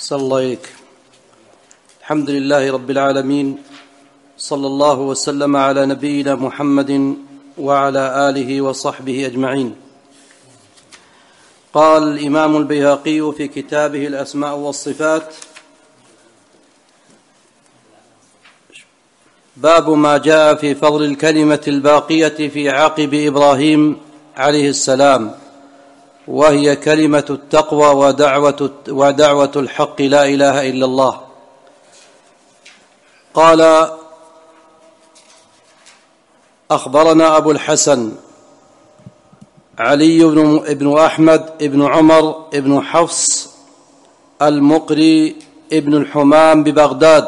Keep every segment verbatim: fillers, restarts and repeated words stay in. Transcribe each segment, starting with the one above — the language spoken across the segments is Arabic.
أحسن الله إليك. الحمد لله رب العالمين، صلى الله وسلم على نبينا محمد وعلى آله وصحبه أجمعين. قال الإمام البيهقي في كتابه الأسماء والصفات: باب ما جاء في فضل الكلمة الباقية في عقب إبراهيم عليه السلام، وهي كلمة التقوى ودعوة, ودعوة الحق لا إله إلا الله. قال: أخبرنا أبو الحسن علي بن أحمد بن عمر بن حفص المقري بن الحمام ببغداد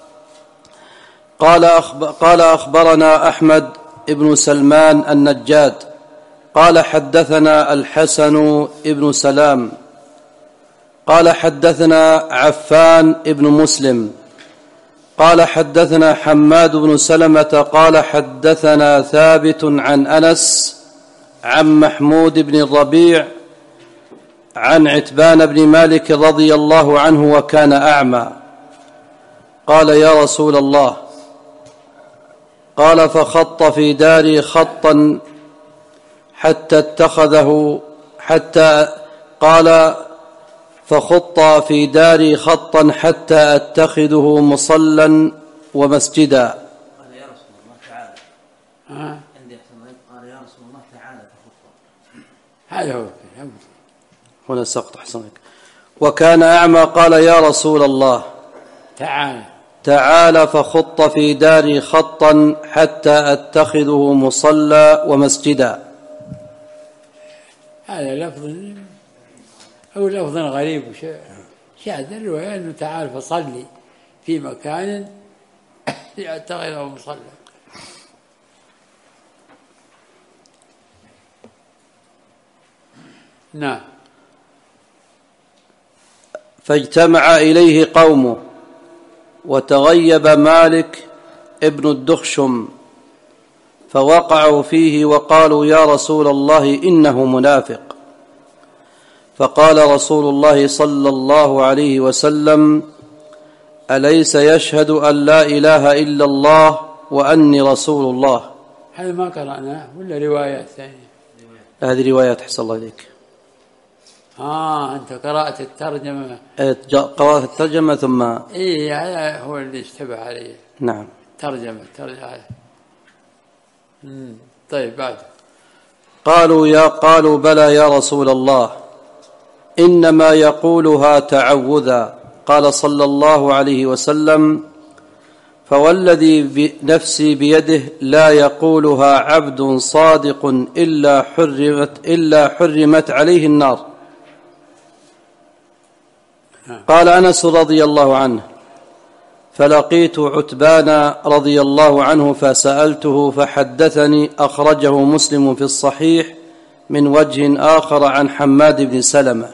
قال قال أخبرنا أحمد بن سلمان النجاد قال حدثنا الحسن بن سلام قال حدثنا عفان بن مسلم قال حدثنا حماد بن سلمة قال حدثنا ثابت عن أنس عن محمود بن الربيع عن عتبان بن مالك رضي الله عنه وكان أعمى. قال: يا رسول الله. قال: فخط في داري خطا حتى اتخذه حتى قال فخط في داري خطا حتى أتخذه مصلا ومسجدا. قال: يا رسول الله تعالى. ها؟ عندي قال: يا رسول الله تعالى فخط. هذا هو هنا سقط. حسنك. وكان أعمى. قال: يا رسول الله تعالى تعالى فخط في داري خطا حتى أتخذه مصلى ومسجدا. هذا لفظ أو لفظ غريب شاذ الرواية أنه تعال فصلي في مكان يتخذه مصلى. نعم. فاجتمع إليه قومه وتغيب مالك ابن الدخشم فوقعوا فيه وقالوا: يا رسول الله إنه منافق. فقال رسول الله صلى الله عليه وسلم: أليس يشهد أن لا إله إلا الله وأني رسول الله؟ هذا ما قرأناه ولا روايات ثانية؟ هذه روايات. حسن الله إليك. آه أنت قرأت الترجمة. قرأت الترجمة ثم إيه هذا هو اللي اشتبه عليه. نعم. ترجمة ترجمة. طيب بعد. قالوا يا قالوا بلى يا رسول الله، إنما يقولها تعوذا. قال صلى الله عليه وسلم: فوالذي نفسي بيده لا يقولها عبد صادق إلا حرمت, إلا حرمت عليه النار. قال أنس رضي الله عنه: فلقيت عتبان رضي الله عنه فسألته فحدثني. أخرجه مسلم في الصحيح من وجه آخر عن حماد بن سلمة.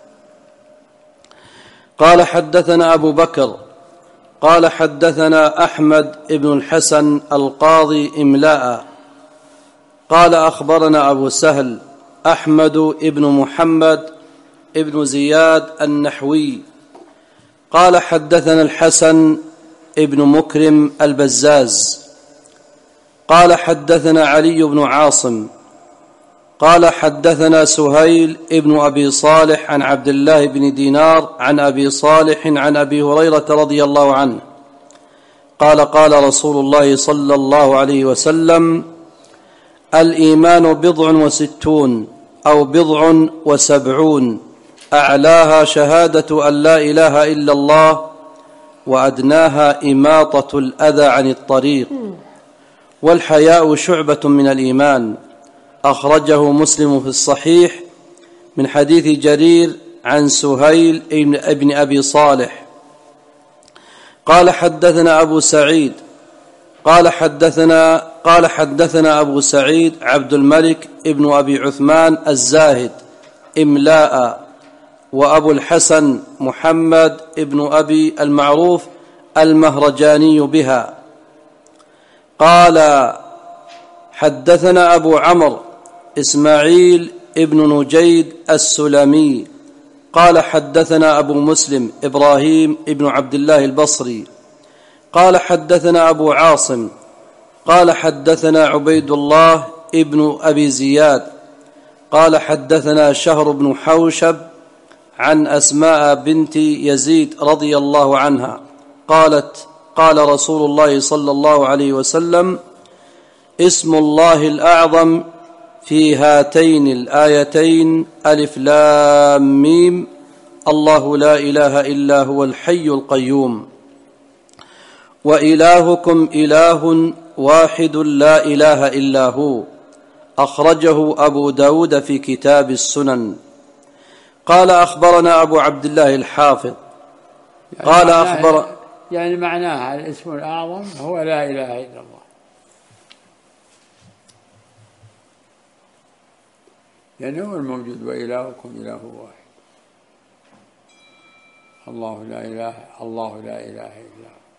قال حدثنا أبو بكر قال حدثنا أحمد بن الحسن القاضي إملاء قال أخبرنا أبو سهل أحمد بن محمد بن زياد النحوي قال حدثنا الحسن ابن مكرم البزاز قال حدثنا علي بن عاصم قال حدثنا سهيل ابن أبي صالح عن عبد الله بن دينار عن أبي صالح عن أبي هريرة رضي الله عنه قال: قال رسول الله صلى الله عليه وسلم: الإيمان بضع وستون أو بضع وسبعون، أعلاها شهادة أن لا إله إلا الله، وأدناها إماطة الأذى عن الطريق، والحياء شعبة من الإيمان. أخرجه مسلم في الصحيح من حديث جرير عن سهيل ابن أبي صالح. قال حدثنا أبو سعيد قال حدثنا قال حدثنا أبو سعيد عبد الملك ابن أبي عثمان الزاهد إملاء، وأبو الحسن محمد ابن أبي المعروف المهرجاني بها. قال حدثنا أبو عمرو إسماعيل ابن نجيد السلمي قال حدثنا أبو مسلم إبراهيم ابن عبد الله البصري قال حدثنا أبو عاصم قال حدثنا عبيد الله ابن أبي زياد قال حدثنا شهر بن حوشب عن أسماء بنت يزيد رضي الله عنها قالت قال رسول الله صلى الله عليه وسلم: اسم الله الأعظم في هاتين الآيتين ألف لام ميم الله لا إله إلا هو الحي القيوم وإلهكم إله واحد لا إله إلا هو. أخرجه أبو داود في كتاب السنن. قال أخبرنا أبو عبد الله الحافظ قال يعني أخبر يعني معناها الاسم الأعظم هو لا إله إلا الله، يعني هو الموجود وإلهكم إله واحد، الله لا إله الله لا إله إلا هو.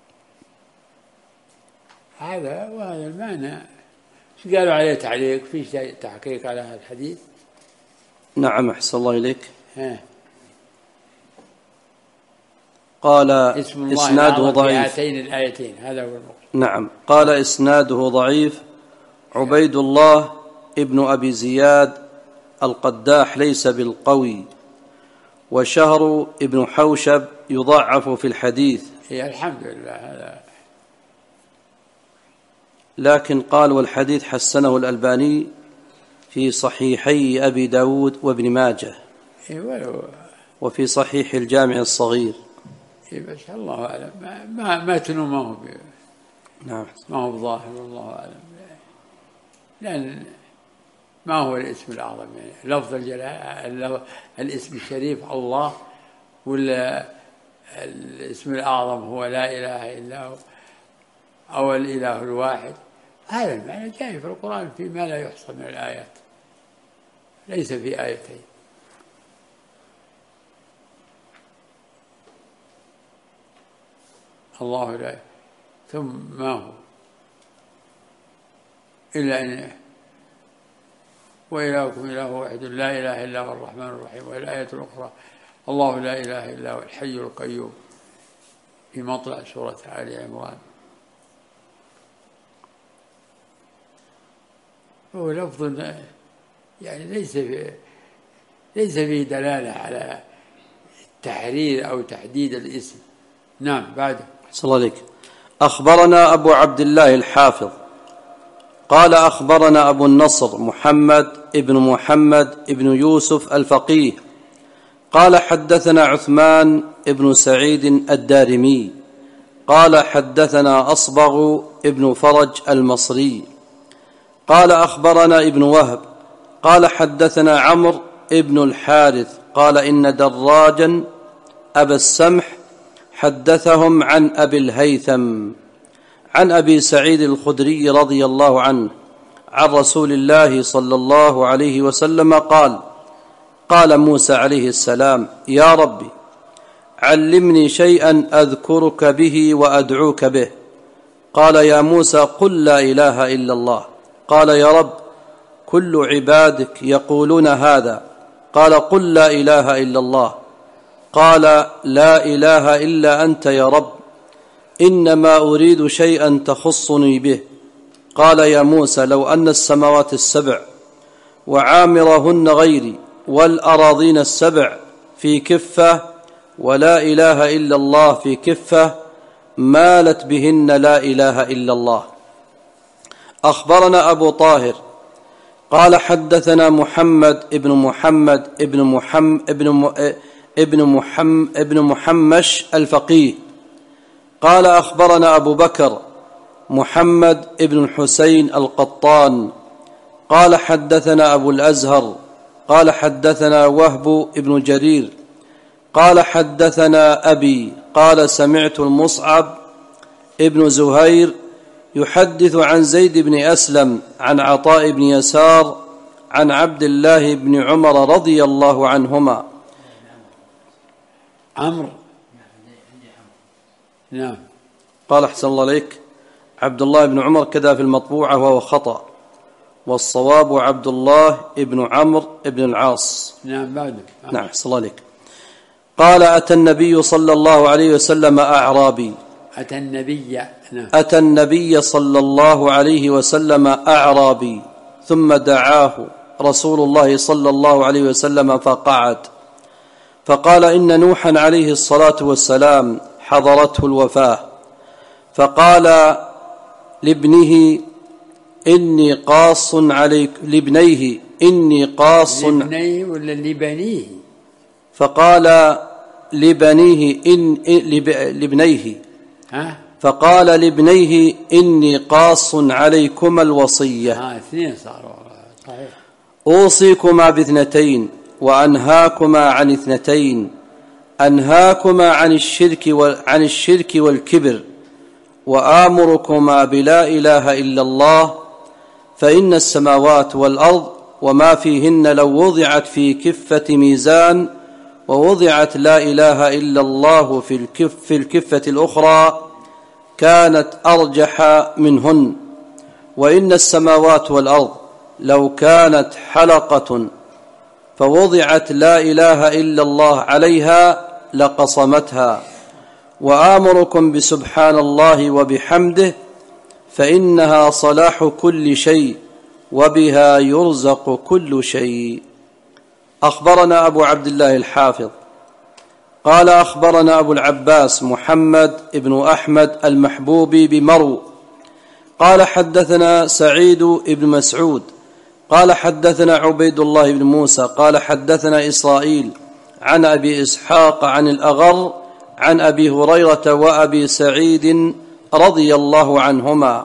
هذا وهذا المعنى. ايش قالوا عليه تعليق؟ في شيء تحقيق على هذا الحديث؟ نعم أحسن الله إليك. ها. قال اسم الله إسناده ضعيف في هاتين الآيتين، هذا هو المقصود. نعم. قال إسناده ضعيف. عبيد الله ابن أبي زياد القداح ليس بالقوي، وشهر ابن حوشب يضعف في الحديث. هي الحمد لله هذا. لكن قال والحديث حسنه الألباني في صحيحي أبي داود وابن ماجه وفي صحيح الجامع الصغير. بس الله أعلم ما ما تنو ما هو نعم ما هو ظاهر والله أعلم، لأن ما هو الاسم الأعظم يعني لفظ الجلال الاسم الشريف الله، ولا الاسم الأعظم هو لا إله إلا هو أو الإله الواحد. هذا المعنى جاي في القرآن في ما لا يحصى من الآيات، ليس في آيتين. الله لا ثم ما هو إلا أن وإلهكم إله واحد لا إله إلا هو الرحمن الرحيم. والآية الأخرى الله لا إله إلا هو الحي القيوم في مطلع سورة آل عمران. هو لفظ يعني ليس فيه ليس فيه دلالة على تحرير أو تحديد الاسم. نعم. بعده صلى الله عليك. أخبرنا أبو عبد الله الحافظ قال أخبرنا أبو النصر محمد ابن محمد ابن يوسف الفقيه قال حدثنا عثمان ابن سعيد الدارمي قال حدثنا أصبغ ابن فرج المصري قال أخبرنا ابن وهب قال حدثنا عمرو ابن الحارث قال إن دراجا أبا السمح حدثهم عن أبي الهيثم عن أبي سعيد الخدري رضي الله عنه عن رسول الله صلى الله عليه وسلم قال: قال موسى عليه السلام: يا ربي علمني شيئا أذكرك به وأدعوك به. قال: يا موسى قل لا إله إلا الله. قال: يا رب كل عبادك يقولون هذا. قال: قل لا إله إلا الله. قال: لا إله إلا أنت يا رب، إنما أريد شيئا تخصني به. قال: يا موسى لو أن السماوات السبع وعامرهن غيري والأراضين السبع في كفة ولا إله إلا الله في كفة مالت بهن لا إله إلا الله. أخبرنا أبو طاهر قال حدثنا محمد ابن محمد ابن محمد ابن م... ابن محمد ابن محمش الفقيه قال أخبرنا أبو بكر محمد ابن الحسين القطان قال حدثنا أبو الأزهر قال حدثنا وهب ابن جرير قال حدثنا أبي قال سمعت المصعب ابن زهير يحدث عن زيد بن أسلم عن عطاء بن يسار عن عبد الله بن عمر رضي الله عنهما. عمرو نعم. قال أحسن الله عليك عبد الله بن عمر كذا في المطبوعة وهو خطأ، والصواب عبد الله بن عمرو بن العاص. نعم. بعده نعم أحسن الله عليك. قال أتى النبي صلى الله عليه وسلم أعرابي أتى النبي نعم. أتى النبي صلى الله عليه وسلم أعرابي ثم دعاه رسول الله صلى الله عليه وسلم فقعد، فقال إن نوحا عليه الصلاة والسلام حضرته الوفاة، فقال لابنه إني قاص عليك لابنيه إني قاص لابنيه ولا لبنيه؟ فقال لبنيه إن لابنيه ها؟ فقال لابنيه إني قاص عليكما الوصية ها اثنين صاروا صحيح. أوصيكما باثنتين وأنهاكما عن اثنتين، أنهاكما عن الشرك عن الشرك والكبر، وآمركما بلا إله إلا الله، فإن السماوات والأرض وما فيهن لو وضعت في كفة ميزان ووضعت لا إله إلا الله في الكف في الكفة الأخرى كانت أرجح منهن، وإن السماوات والأرض لو كانت حلقة فوضعت لا إله إلا الله عليها لقصمتها، وآمركم بسبحان الله وبحمده فإنها صلاح كل شيء وبها يرزق كل شيء. أخبرنا أبو عبد الله الحافظ قال أخبرنا أبو العباس محمد بن أحمد المحبوبي بمرو قال حدثنا سعيد بن مسعود قال حدثنا عبيد الله بن موسى قال حدثنا إسرائيل عن أبي إسحاق عن الأغر عن أبي هريرة وأبي سعيد رضي الله عنهما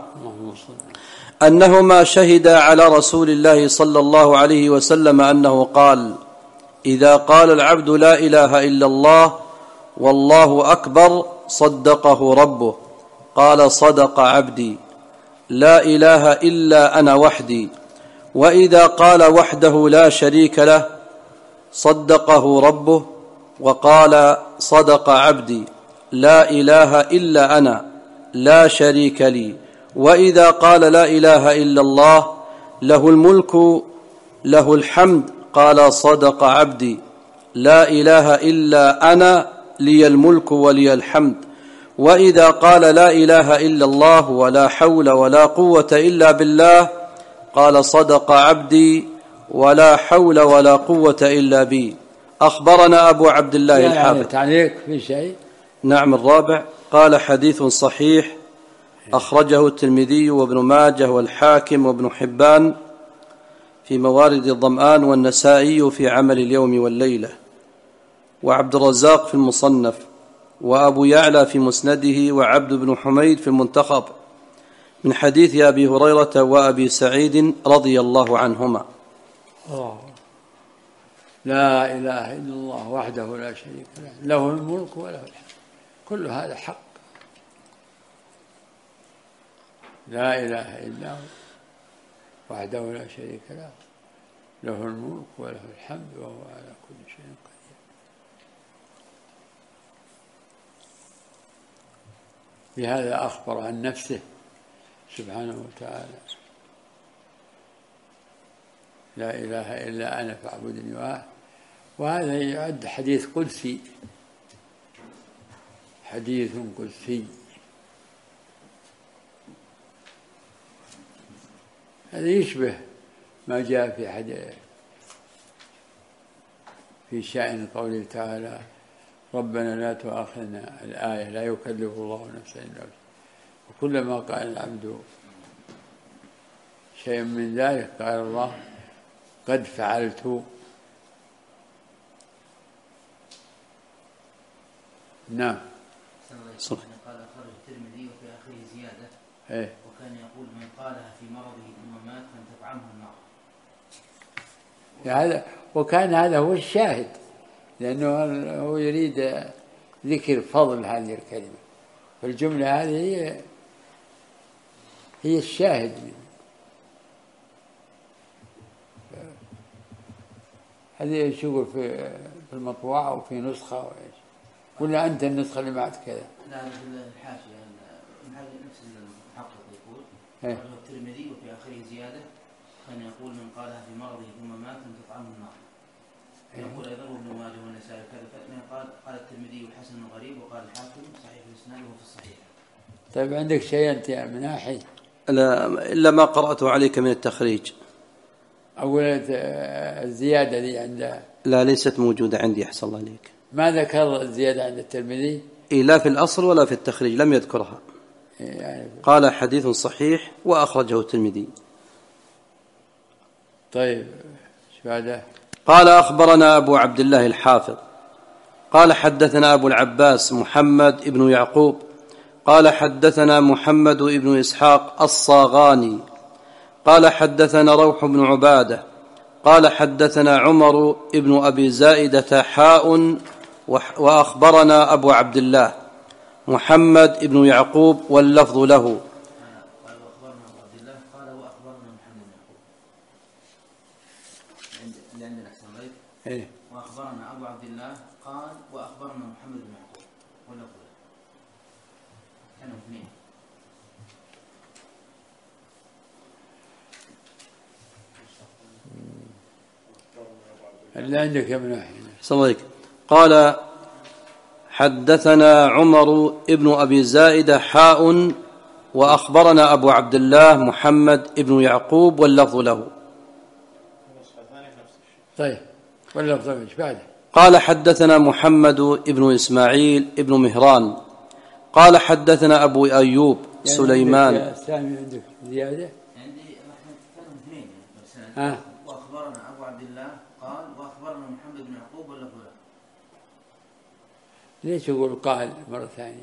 أنهما شهدا على رسول الله صلى الله عليه وسلم أنه قال: إذا قال العبد لا إله إلا الله والله أكبر صدقه ربه، قال: صدق عبدي لا إله إلا أنا وحدي. وإذا قال وحده لا شريك له صدقه ربه وقال: صدق عبدي لا إله إلا أنا لا شريك لي. وإذا قال لا إله إلا الله له الملك له الحمد قال: صدق عبدي لا إله إلا أنا لي الملك ولي الحمد. وإذا قال لا إله إلا الله ولا حول ولا قوة إلا بالله قال: صدق عبدي ولا حول ولا قوة إلا بي. أخبرنا أبو عبد الله الحافظ. تعليق في شيء؟ نعم. الرابع قال: حديث صحيح أخرجه الترمذي وابن ماجه والحاكم وابن حبان في موارد الظمآن، والنسائي في عمل اليوم والليلة، وعبد الرزاق في المصنف، وأبو يعلى في مسنده، وعبد بن حميد في المنتخب من حديث أبي هريرة وأبي سعيد رضي الله عنهما. الله. لا إله إلا الله وحده لا شريك له، له الملك وله الحمد، كل هذا حق. لا إله إلا هو وحده لا شريك له، له الملك وله الحمد وهو على كل شيء قدير. بهذا أخبر عن نفسه سبحانه وتعالى: لا إله إلا أنا فاعبدني. وهذا يعد حديث قدسي، حديث قدسي. هذا يشبه ما جاء في حديث في شأن قوله تعالى: ربنا لا تؤاخذنا، الآية: لا يكلف الله نفسا إلا وسعها. وكلما قال العبد شيء من ذلك قال الله: قد فعلت. نعم. قال أخرج الترمذي وفي آخره زيادة: إيه؟ وكان يقول: من قالها في مرضه ثم مات فلم تطعمه النار. هذا وكان هذا هو الشاهد، لأنه هو يريد ذكر فضل هذه الكلمة، فالجملة هذه هي هي الشاهد منه. هذه شغل في في المطبوعة أو في نسخة وإيش؟ ولا أنت النسخة اللي معك كذا؟ لا، في الحاشية نفس المحقق يقول: أخرجه الترمذي وفي آخره زيادة: كان يقول: من قالها في مرضه ثم مات فلم تطعمه النار. يقول أيضا ابن ماجه والنسائي كذا، قال قال الترمذي حسن غريب، وقال الحاكم صحيح الإسناد وهو في الصحيح. طيب عندك شيء أنت يا مناحي؟ لا إلا ما قرأته عليك من التخريج. أولا الزيادة دي عند لا ليست موجودة عندي أحسن الله عليك. ما ذكر الزيادة عند الترمذي؟ إيه لا في الأصل ولا في التخريج لم يذكرها. يعني قال حديث صحيح وأخرجه الترمذي. طيب ايش بعده؟ قال أخبرنا أبو عبد الله الحافظ قال حدثنا أبو العباس محمد بن يعقوب قال حدثنا محمد بن إسحاق الصاغاني قال حدثنا روح بن عبادة قال حدثنا عمر بن أبي زائدة حاء وأخبرنا أبو عبد الله محمد بن يعقوب واللفظ له. قال وأخبرنا أبو عبد الله قال وأخبرنا محمد بن يعقوب اللي عندنا أحسن غير إيه؟ وأخبرنا أبو عبد الله قال وأخبرنا محمد بن يعقوب واللفظ له. كانوا اثنين. اللي عندك يا مناحي؟ صليك. قال حدثنا عمر ابن أبي زائدة حاء وأخبرنا أبو عبد الله محمد ابن يعقوب واللفظ له. طيب واللفظ له ايش بعده؟ قال حدثنا محمد ابن إسماعيل ابن مهران قال حدثنا أبو أيوب يعني سليمان. عندك سامي عندك زيادة؟ عندي كانوا اثنين آه. وأخبرنا أبو عبد الله قال وأخبرنا محمد بن يعقوب واللفظ له. ليش يقول قال مرة ثانية؟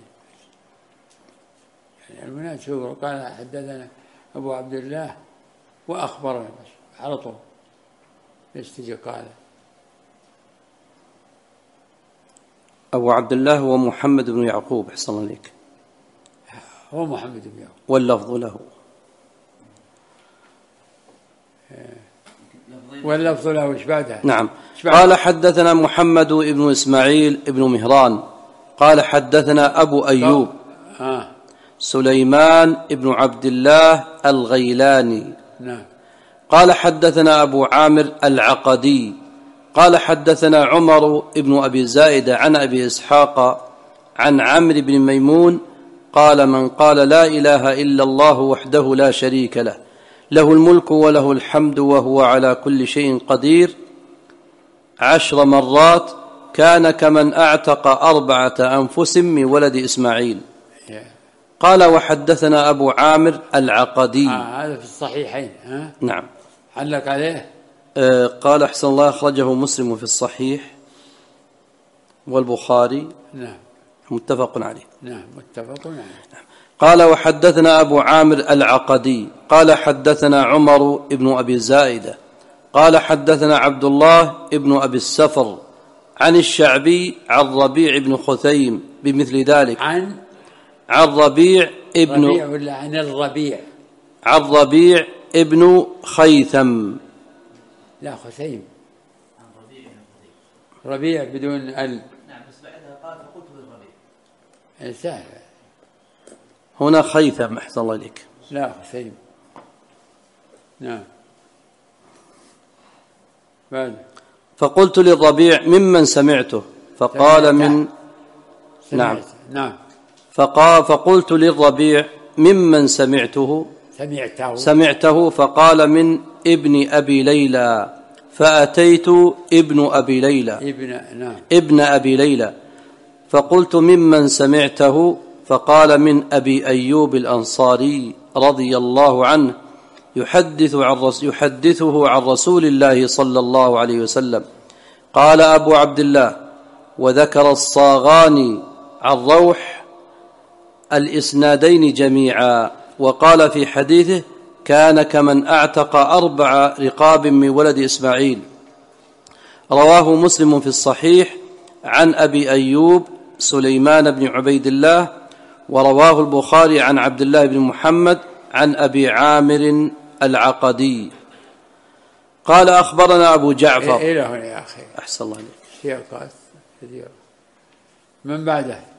يعني المناسب يقول قال حدثنا أبو عبد الله وأخبرنا بس على طول. ليش تجي قال؟ أبو عبد الله هو محمد بن يعقوب أحسن الله عليك. هو محمد بن يعقوب واللفظ له. واللفظ له ايش بعدها؟ نعم. قال حدثنا محمد بن إسماعيل ابن مهران قال حدثنا أبو أيوب آه. سليمان ابن عبد الله الغيلاني. نعم. قال حدثنا أبو عامر العقدي قال حدثنا عمر ابن أبي زائدة عن أبي إسحاق عن عمرو بن ميمون قال من قال لا إله إلا الله وحده لا شريك له له الملك وله الحمد وهو على كل شيء قدير عشر مرات كان كمن أعتق أربعة أنفس من ولد إسماعيل. قال وحدثنا أبو عامر العقدي. آه هذا في الصحيحين. ها؟ نعم. علق عليه. آه قال أحسن الله أخرجه مسلم في الصحيح والبخاري. نعم. متفق عليه. نعم متفق عليه. نعم. قال وحدثنا أبو عامر العقدي قال حدثنا عمر بن أبي زائدة قال حدثنا عبد الله بن أبي السفر عن الشعبي عن ربيع بن خثيم بمثل ذلك. عن عن ربيع ابن ربيع ولا عن الربيع؟ عن ربيع ابن خيثم. لا خثيم. عن ربيع بن خثيم. ربيع بدون ال. نعم بس بعدها قال فقلت للربيع. سهل. هنا خيثم أحسن الله إليك. لا خثيم. نعم. بعد. فقلت للربيع ممن سمعته فقال من نعم نعم فقال فقلت للربيع ممن سمعته سمعته سمعته فقال من ابن أبي ليلى فأتيت ابن أبي ليلى ابن نعم ابن أبي ليلى فقلت ممن سمعته فقال من أبي أيوب الأنصاري رضي الله عنه يحدث عن يحدثه عن رسول الله صلى الله عليه وسلم. قال أبو عبد الله وذكر الصاغاني عن روح الإسنادين جميعا وقال في حديثه كان كمن أعتق أربع رقاب من ولد إسماعيل. رواه مسلم في الصحيح عن أبي أيوب سليمان بن عبيد الله ورواه البخاري عن عبد الله بن محمد عن أبي عامر العقدي. قال أخبرنا أبو جعفر. إيه له يا أخي أحسن الله عليك. سياقات كثيرة. من بعده